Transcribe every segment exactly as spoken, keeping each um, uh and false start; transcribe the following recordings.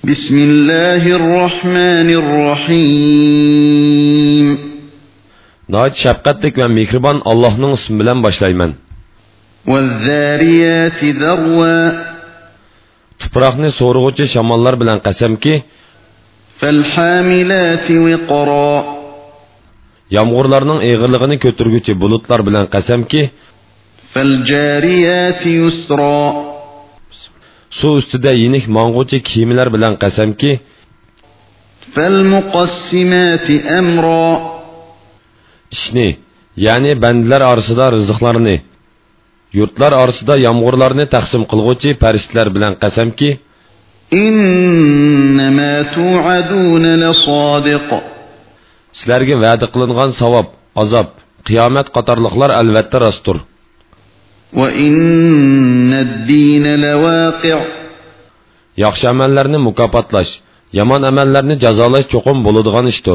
Bismillahirrahmanirrahim. Nəhayət şəfqətlik və mehriban Allah'ın ismi bilan başlayman. Vəz-zəriyəti zərvə. Tuproqni so'rg'uvchi shamollar bilan qasamki, fəl-hamilati viqra. Yağmurlarning eg'irligini ko'targuvchi bulutlar bilan qasamki, fəl-cariyati yusra. Suv ustida yenik mang'uvchi kiyimlar bilan qasamki, fəl-muqassimati amra. ishni, ya'ni bandalar orasida rizqlarni, yurtlar orasida yağmurlarni taqsim qilguvchi farishtalar bilan qasamki, innama tu'aduna lasadiq. Sizlarga va'da qilingan savob, azob, qiyomat qatorliqlar albatta rostdir. Va innad-dina lawaqi'. Yaxshi amallarni mukofotlash, yomon amallarni jazolash cho'qim bo'ladigan ishdir.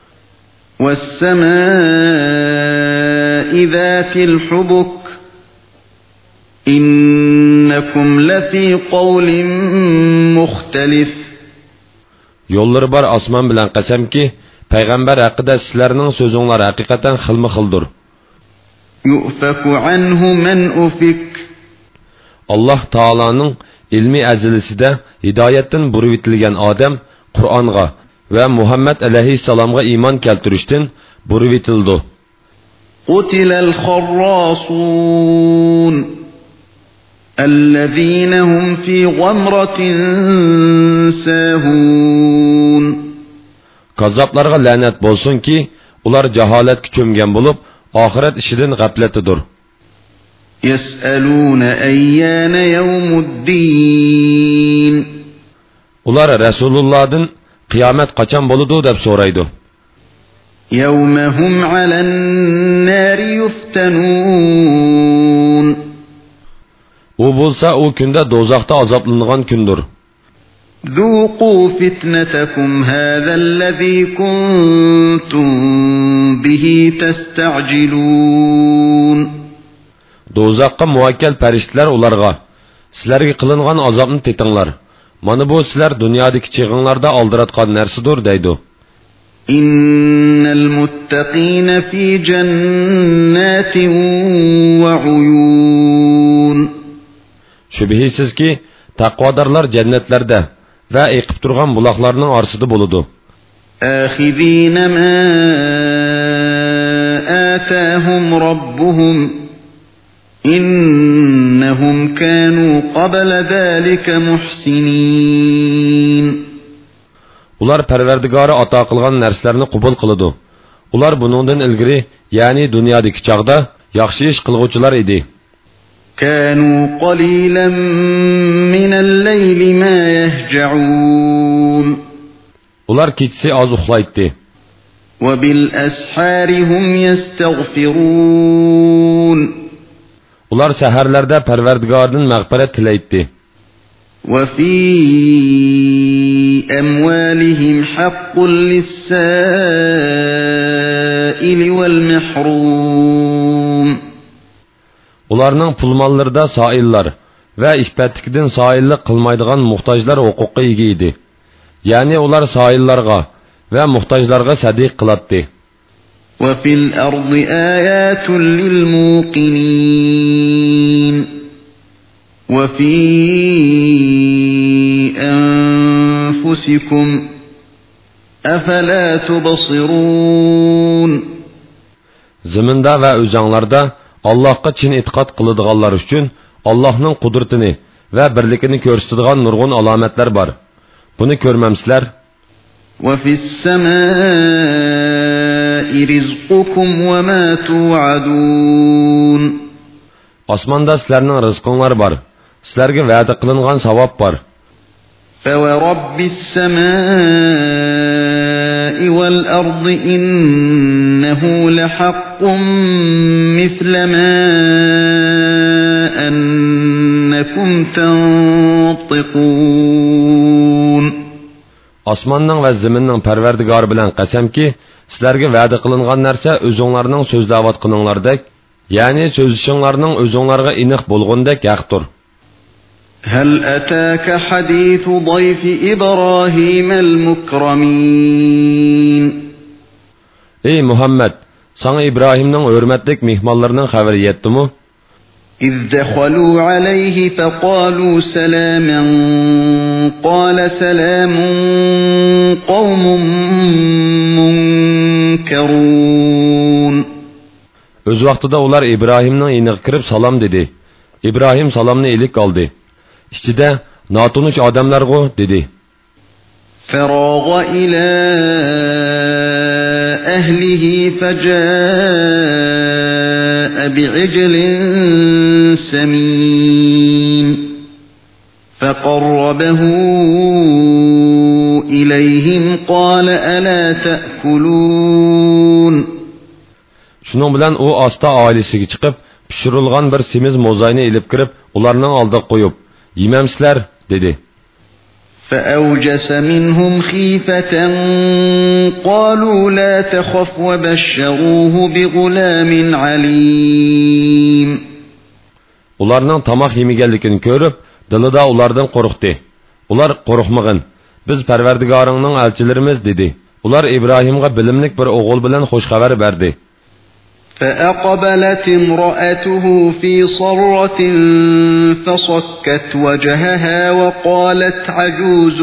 Was-samaa'i zatil hubuk. İnnekum lafi qawlin mukhtalif. Yo'llari bor osmon bilan qasamki, payg'ambar haqida sizlarning so'zinglar haqiqatan xilma-xildir. Yu'faku anhu man ufik. Alloh taolaning ilmi azilisida hidoyatdan burib etilgan odam Qur'onga va Muhammad alayhissalomga iymon keltirishdan burib etildi. Qutilal kharrasun. الذين هم في غمرة ساهون. Kazzaplarga lanet bolsun ki, ular jahaletki çömgen bulup, ahiret işidin gafletidir. Yes'alûne eyyâne yevmuddin. Ular Resulullah'ın kıyamet kaçan boludu dep soraydı. Yevmehum alen nâri yuftenûn. O bolsa o günde dozaqda azaplanılan gündür. ذوقوا فتنتكم هذا الذي كنتم به تستعجلون. Dozaqqa muvakkal farishtalar ularga, sizlarga qilingan azobni tetinglar. Mana bu sizlar dunyodagi chig'inglarda oldiratgan narsadir deydi. Innal muttaqina fi jannatin wa uyun. Şübhisizki taqvodorlar jannatlarda va eqib turgan buloqlarning orasida bo'ladi. Akhidina ma atahum robbuhum innahum kanu qabla zalika muhsinin. Ular Parvardigori ato qilgan narsalarni qabul qiladi. Ular buningdan ilgari, ya'ni dunyodagi chaqda yaxshi ish qilguvchilar edi. كانوا قليلا من الليل ما يهجعون. Ular kechsi oz uxlaydi. وبالأسحار هم يستغفرون. Ular saharlarda Parvardigordan mag'firat tilaydi. وفي أموالهم حق للسائل والمحروم. Ularning pul mollarida soillar va ishpatlikdan soillik qilmaydigan muhtojlar huquqqa ega edi. Ya'ni ular soillarga va muhtojlarga sadiq qiladi. Va fil ardi ayatun lil muqinin. Va fi anfusikum afala tubsirun. Zaminda va o'zinglarda Allah'a chin etiqat qiladiganlar uchun Allohning qudratini va birligini ko'rsatadigan nurg'un alomatlar bor. Buni ko'rmamsizlar? Va fis samaa'i rizqukum va ma tu'adun. Osmonda sizlarning rizqinglar bor. Sizlarga va'da qilingan savob bor. Fa va robbis samaa'i wal ardi innahu lahaqqun misla ma annakum tantiqun. Osmonning va zaminning Parvardigori bilan qasamki, sizlarga va'da qilingan narsa o'zinglarning so'zlayotganinglardek, ya'ni so'zishinglarning o'zinglarga aniq bo'lgandek haqdir. هل أتاك حديث ضيف إبراهيم المكرمين Ey Muhammed, sana İbrahim'nin hürmetlik mihmallarının haberi yetti mi? إذ دخلوا عليه فقالوا سلاما قال سلام قوم منكرون Öz vaqtida ular İbrahim'nin iniq kirib salam dedi. İbrahim salamni ilik aldı. İçide natunuş adamlargo dedi. فراغ إلى أهله فجاء بعجل سمين فقربه إليهم قال ألا تأكلون Şunun bilan u asta ailesiga chiqib, pishirilgan bir semiz mo'zayni ilib kirib, ularning oldiga qo'yib, "Yemamsizlar?" dedi. فأوجس منهم خيفة قالوا لا تخف وبشروه بغلام عليم Ularning tamoq yemiganligini ko'rib, dilida ulardan qo'rqdi. Ular qo'rqmag'in. Biz Parvardigoringning elchilarimiz dedi. Ular İbrahimga bilimlik bir o'g'il bilan xush xabar berdi. فأقبلت امرأته في صرة فصكت وجهها وقالت عجوز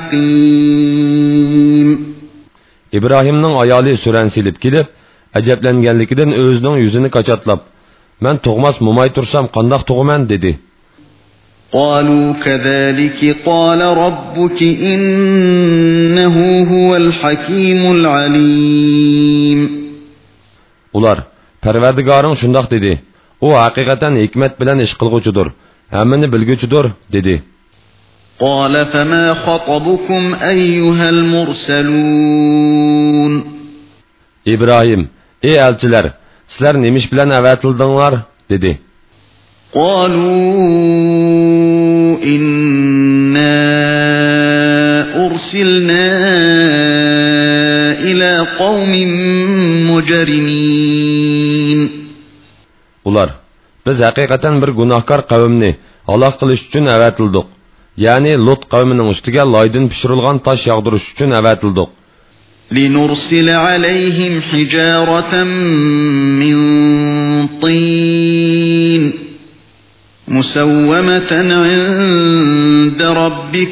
عقيم İbrahimning ayoli suransilib kelib, ajablanganligidan o'zining yuzini qachatlab, "Men tug'mas mo'may tursam qandoq tug'man?" dedi. قالوا كذلك قال ربك إنه هو الحكيم العليم Ular, Parvardigoring shundoq dedi. U haqiqatan hikmat bilan ish qilguvchidir, hammani bilguvchidir, dedi. قال فما خطبكم أيها المرسلون İbrahim, ey elchilar, sizlar nemish bilan avatildinglar, dedi. قالوا إنا أرسلنا إلى قوم مجرمين Ular, biz haqiqatan bir gunohkor qavmni halok qilish uchun avatildik. Ya'ni Lut qavmining ustiga loydan pishirilgan tosh yog'dirish uchun avatildik. لنرسل عليهم حجارة من طين مسومة عند ربك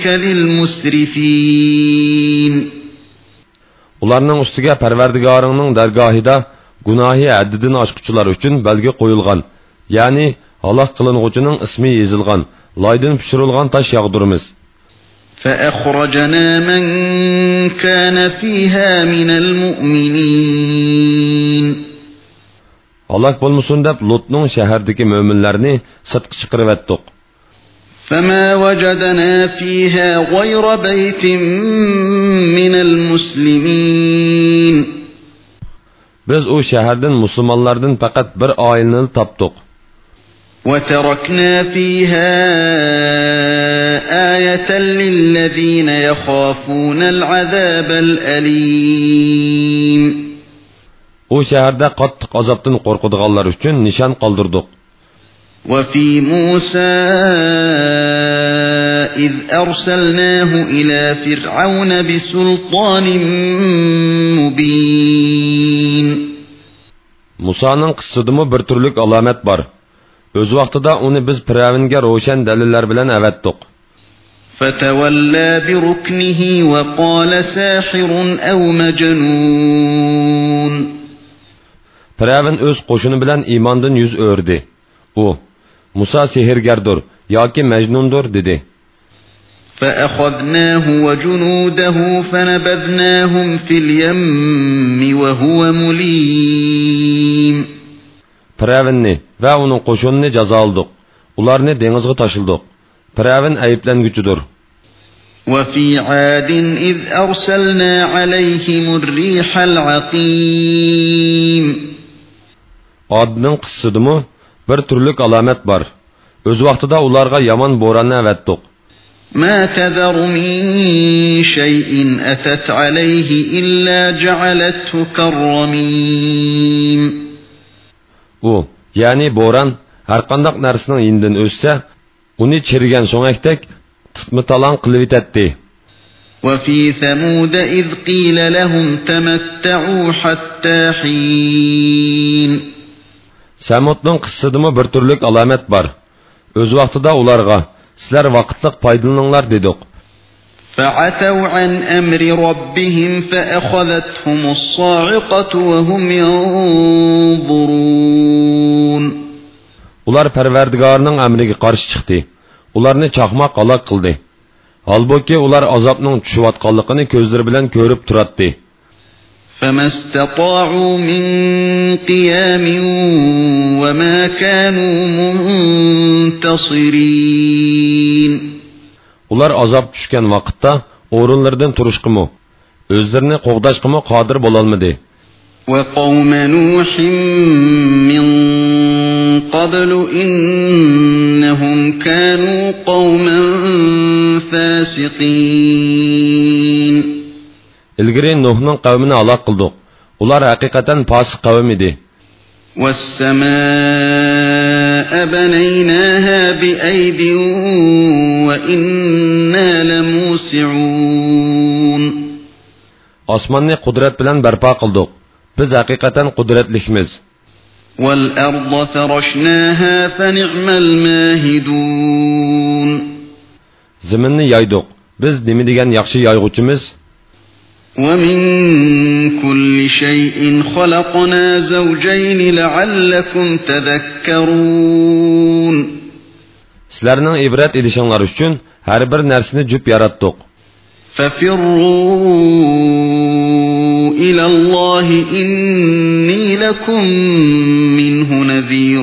للمسرفين Ularning ustiga Parvardigoringning dargohida gunohi haddidan oshquchilar uchun belgi qo'yilgan, ya'ni halok qilinuvchining ismi yozilgan, loydan pishirilgan tosh yog'diramiz. فأخرجنا من كان فيها من المؤمنين Halok bo'lmasin deb Lutning shahardagi mo'minlarni sirtqa chiqarib etdik. فما وجدنا فيها غير بيت من المسلمين Biz o shahardan musulmonlardan faqat bir oilani topdik. وتركنا فيها آية للذين يخافون العذاب الأليم O shaharda qattiq azobdan qo'rqadiganlar uchun nishon qoldirdik. وفي موسى إذ أرسلناه إلى فرعون بسلطان مبين Musa'nın qissidimi bir turlik alamet var. Öz vaqtida uni biz Firavunga ro'shan dalillar bilan avatdik. فتولى بركنه وقال ساحر أو مجنون Firavun öz qo'shini bilan iymondan yuz o'rdi. U Musa sehrgardir yoki majnundir dedi. فأخذناه وجنوده فنبذناهم في اليم وهو مليم Firavunni va uning qo'shinini jazo oldik. Ularni dengizga tashildik. Firavun ayblanguvchidir. وفي عاد إذ أرسلنا عليهم الريح العقيم Adning qissidimi bir turlik alamet var. Öz vaqtida ularga yomon bo'ronni avatdik. ما تذر من شيء أتت عليه إلا جعلته كالرميم U, ya'ni bo'ron har qanday narsaning yindan o'ssa, uni chirigan so'ngakdek tutmitalan qilib etdi. وفي ثمود إذ قيل لهم تمتعوا حتى حين Samudning qissidimi bir turlik alomat bor. O'z vaqtida ularga sizlar vaqtliq foydalaninglar dedik. فعتوا عن أمر ربهم فأخذتهم الصاعقة وهم ينظرون. Ular Parvardigorning amriga qarshi chiqdi. Ularni chaqmoq halok qildi. Halbuki ular azobning tushayotganligini ko'zlari bilan ko'rib turardi. فما استطاعوا من قيام وما كانوا منتصرين. Ular azob tushgan vaqtda o'rinlaridan turishqimi, o'zlarini qo'g'dashqimi qodir bo'la olmadi. وقوم نوح من قبل إنهم كانوا قوما فاسقين. İlgiri Nuh'ning qavmini halok qildik. Ular haqiqatan fosiq qavm edi. والسماء بنيناها بأيد وإنا لموسعون. Osmonni qudrat bilan barpo qildik. Biz haqiqatan qudratlikmiz. والأرض فرشناها فنعم الماهدون. Zaminni yaydik. Biz nima degan yaxshi yayg'uchimiz? ومن كل شيء خلقنا زوجين لعلكم تذكرون. Sizlarning ibrat edishinglar uchun har bir narsani jup yaratdik. ففروا إلى الله إني لكم منه نذير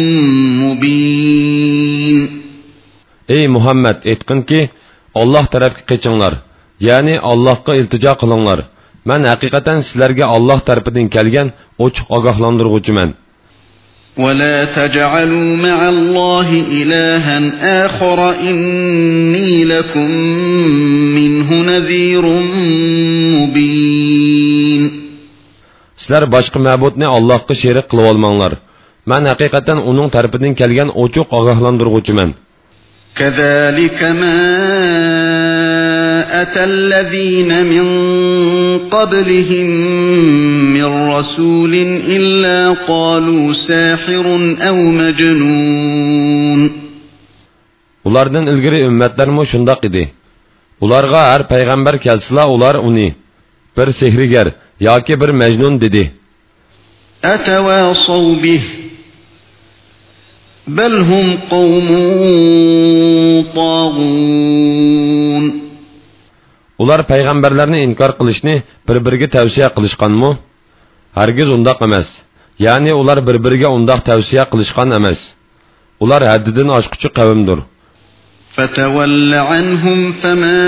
مبين. Ey Muhammed, aytqin ki Allah tarafga qechinglar. Yani Allah'a iltijo qilinglar. Men haqiqatan sizlarga Allah tarafidan kelgan ochiq ogohlantiruvchiman. ولا تجعلوا مع الله إلها آخر إني لكم منه نذير مبين. Sizlar boshqa ma'budni Allohga sherik qilib olmanglar. Men haqiqatan uning tarafidan kelgan ochiq ogohlantiruvchiman. كذلك ما أتى الذين من قبلهم من رسول إلا قالوا ساحر أو مجنون. Ulardan ilgari ümmetlermi şundaq idi. Ularga her peygamber kelsila ular uni bir sehrigar yoki bir majnun dedi. أتواصوا به بل هم قوم طاغون. Ular peygamberlerini inkar qilishni bir-biriga tavsiya qilishqanmi? Hargiz undaq emas. Yani ular bir-biriga undaq tavsiya qilishqan emas. Ular haddidan oshquchi qavmdir. فتول عنهم فما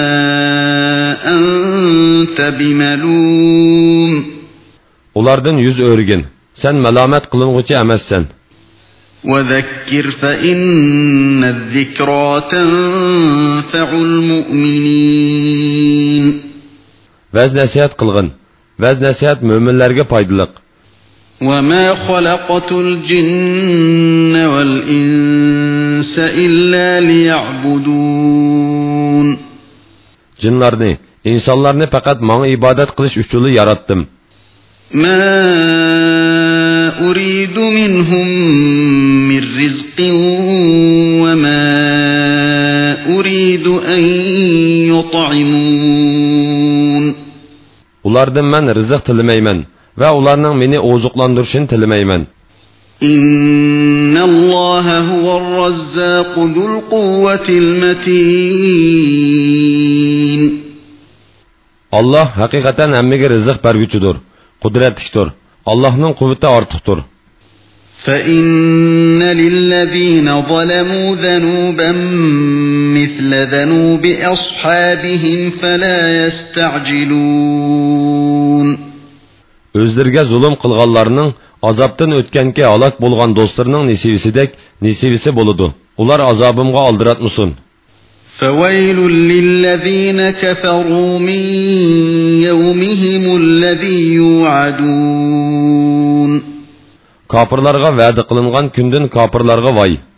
أنت بملوم. Ulardan yüz o'rgin. Sen malomat qiling'uchi emassan. وذكر فإن الذكرى تنفع المؤمنين. Vaz nasihat qilgin. Vaz nasihat mo'minlarga foydaliq. وما خلقت الجن والإنس إلا ليعبدون. Jinlarni, insonlarni faqat menga ibodat qilish uchun yaratdim. ما أريد منهم من رزق وما أريد أن يطعمون. Ulardan men rizq tilamayman va ularning meni ozuqlantirishini tilamayman. إن الله هو الرزاق ذو القوة المتين. Allah haqiqatan hammaga rizq berguchidir, qudratlidir. Allah'ның quvvati ortiqdir. فإن للذين ظلموا ذنوبا مثل ذنوب أصحابهم فلا يستعجلون. Özlerge zulüm qilganlarning azobdan o'tganki halok bo'lgan do'stlarining nesibisidek nesibisi boludu. Ular azobimga oldiratmasin. فويل للذين كفروا من يومهم الذي يوعدون. Kapırlarga va'da qilingan kundan kapırlarga vay.